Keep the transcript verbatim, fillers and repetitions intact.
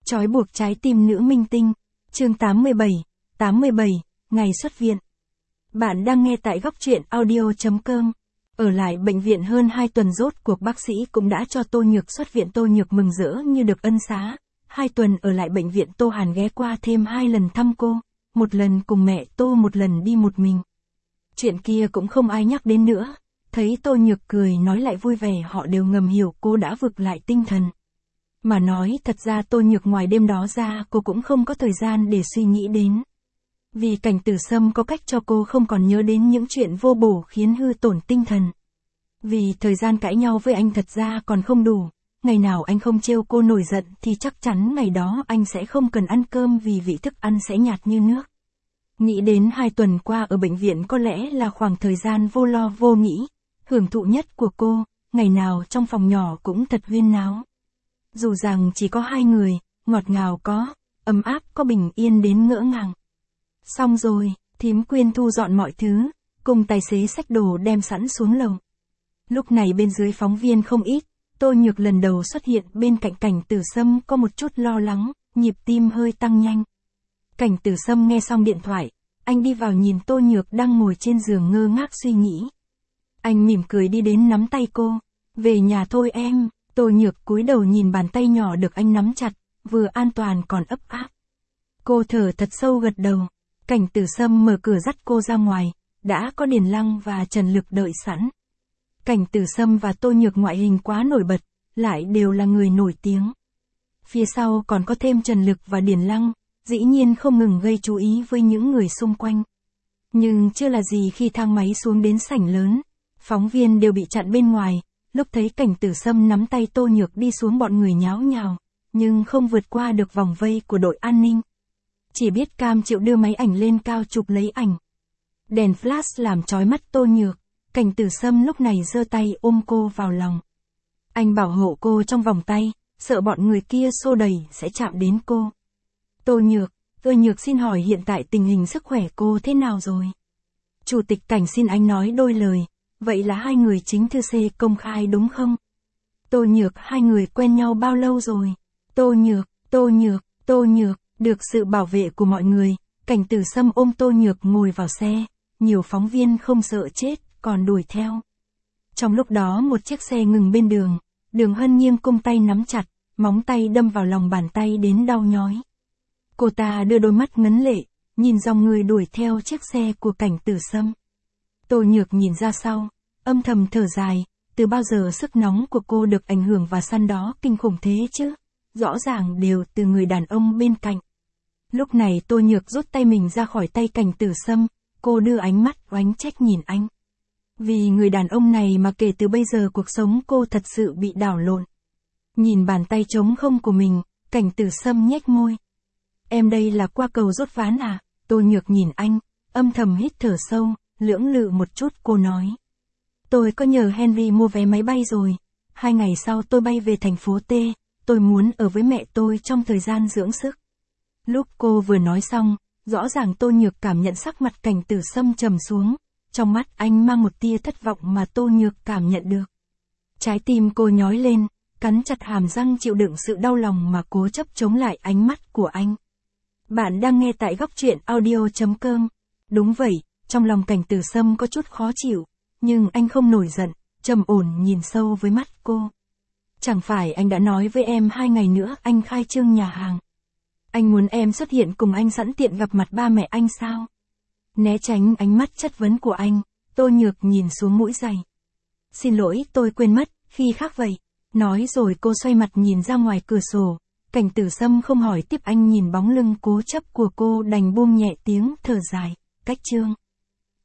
Trói buộc trái tim nữ minh tinh, chương tám mươi bảy, tám mươi bảy, ngày xuất viện. Bạn đang nghe tại góc truyện audio chấm com. Ở lại bệnh viện hơn hai tuần rốt cuộc bác sĩ cũng đã cho Tô Nhược xuất viện. Tô Nhược mừng rỡ như được ân xá. Hai tuần ở lại bệnh viện, Tô Hàn ghé qua thêm hai lần thăm cô, một lần cùng mẹ Tô, một lần đi một mình. Chuyện kia cũng không ai nhắc đến nữa. Thấy Tô Nhược cười nói lại vui vẻ, họ đều ngầm hiểu cô đã vực lại tinh thần. Mà nói thật ra Tô Nhược ngoài đêm đó ra cô cũng không có thời gian để suy nghĩ đến. Vì Cảnh Tử Sâm có cách cho cô không còn nhớ đến những chuyện vô bổ khiến hư tổn tinh thần. Vì thời gian cãi nhau với anh thật ra còn không đủ, ngày nào anh không trêu cô nổi giận thì chắc chắn ngày đó anh sẽ không cần ăn cơm vì vị thức ăn sẽ nhạt như nước. Nghĩ đến hai tuần qua ở bệnh viện có lẽ là khoảng thời gian vô lo vô nghĩ, hưởng thụ nhất của cô, ngày nào trong phòng nhỏ cũng thật huyên náo. Dù rằng chỉ có hai người, ngọt ngào có, ấm áp có, bình yên đến ngỡ ngàng. Xong rồi, thím Quyên thu dọn mọi thứ, cùng tài xế xách đồ đem sẵn xuống lầu. Lúc này bên dưới phóng viên không ít, Tô Nhược lần đầu xuất hiện bên cạnh Cảnh Tử Sâm có một chút lo lắng, nhịp tim hơi tăng nhanh. Cảnh Tử Sâm nghe xong điện thoại, anh đi vào nhìn Tô Nhược đang ngồi trên giường ngơ ngác suy nghĩ. Anh mỉm cười đi đến nắm tay cô, về nhà thôi em. Tô Nhược cúi đầu nhìn bàn tay nhỏ được anh nắm chặt, vừa an toàn còn ấp áp. Cô thở thật sâu gật đầu. Cảnh Tử Sâm mở cửa dắt cô ra ngoài, đã có Điền Lăng và Trần Lực đợi sẵn. Cảnh Tử Sâm và Tô Nhược ngoại hình quá nổi bật, lại đều là người nổi tiếng. Phía sau còn có thêm Trần Lực và Điền Lăng, dĩ nhiên không ngừng gây chú ý với những người xung quanh. Nhưng chưa là gì khi thang máy xuống đến sảnh lớn, phóng viên đều bị chặn bên ngoài. Lúc thấy Cảnh Tử Sâm nắm tay Tô Nhược đi xuống, bọn người nháo nhào, nhưng không vượt qua được vòng vây của đội an ninh. Chỉ biết cam chịu đưa máy ảnh lên cao chụp lấy ảnh. Đèn flash làm chói mắt Tô Nhược, Cảnh Tử Sâm lúc này giơ tay ôm cô vào lòng. Anh bảo hộ cô trong vòng tay, sợ bọn người kia xô đẩy sẽ chạm đến cô. Tô Nhược, Tô Nhược xin hỏi hiện tại tình hình sức khỏe cô thế nào rồi? Chủ tịch Cảnh xin anh nói đôi lời. Vậy là hai người chính thư C công khai đúng không? Tô Nhược, hai người quen nhau bao lâu rồi? Tô Nhược, Tô Nhược, Tô Nhược, được sự bảo vệ của mọi người, Cảnh Tử Sâm ôm Tô Nhược ngồi vào xe, nhiều phóng viên không sợ chết, còn đuổi theo. Trong lúc đó một chiếc xe ngừng bên đường, Đường Hân nghiêng cung tay nắm chặt, móng tay đâm vào lòng bàn tay đến đau nhói. Cô ta đưa đôi mắt ngấn lệ, nhìn dòng người đuổi theo chiếc xe của Cảnh Tử Sâm. Tô Nhược nhìn ra sau, âm thầm thở dài, từ bao giờ sức nóng của cô được ảnh hưởng và săn đó kinh khủng thế chứ? Rõ ràng đều từ người đàn ông bên cạnh. Lúc này Tô Nhược rút tay mình ra khỏi tay Cảnh Tử Sâm, cô đưa ánh mắt oánh trách nhìn anh. Vì người đàn ông này mà kể từ bây giờ cuộc sống cô thật sự bị đảo lộn. Nhìn bàn tay trống không của mình, Cảnh Tử Sâm nhếch môi. Em đây là qua cầu rút ván à? Tô Nhược nhìn anh, âm thầm hít thở sâu, lưỡng lự một chút cô nói. Tôi có nhờ Henry mua vé máy bay rồi. Hai ngày sau tôi bay về thành phố T, tôi muốn ở với mẹ tôi trong thời gian dưỡng sức. Lúc cô vừa nói xong, rõ ràng Tô Nhược cảm nhận sắc mặt Cảnh Tử Sâm trầm xuống, trong mắt anh mang một tia thất vọng mà Tô Nhược cảm nhận được. Trái tim cô nhói lên, cắn chặt hàm răng chịu đựng sự đau lòng mà cố chấp chống lại ánh mắt của anh. Bạn đang nghe tại góc truyện audio chấm com. Đúng vậy, trong lòng Cảnh Tử Sâm có chút khó chịu. Nhưng anh không nổi giận, trầm ổn nhìn sâu với mắt cô. Chẳng phải anh đã nói với em hai ngày nữa anh khai trương nhà hàng. Anh muốn em xuất hiện cùng anh sẵn tiện gặp mặt ba mẹ anh sao? Né tránh ánh mắt chất vấn của anh, Tô Nhược nhìn xuống mũi giày. Xin lỗi, tôi quên mất, khi khác vậy. Nói rồi cô xoay mặt nhìn ra ngoài cửa sổ. Cảnh Tử Sâm không hỏi tiếp, anh nhìn bóng lưng cố chấp của cô đành buông nhẹ tiếng thở dài, cách trương.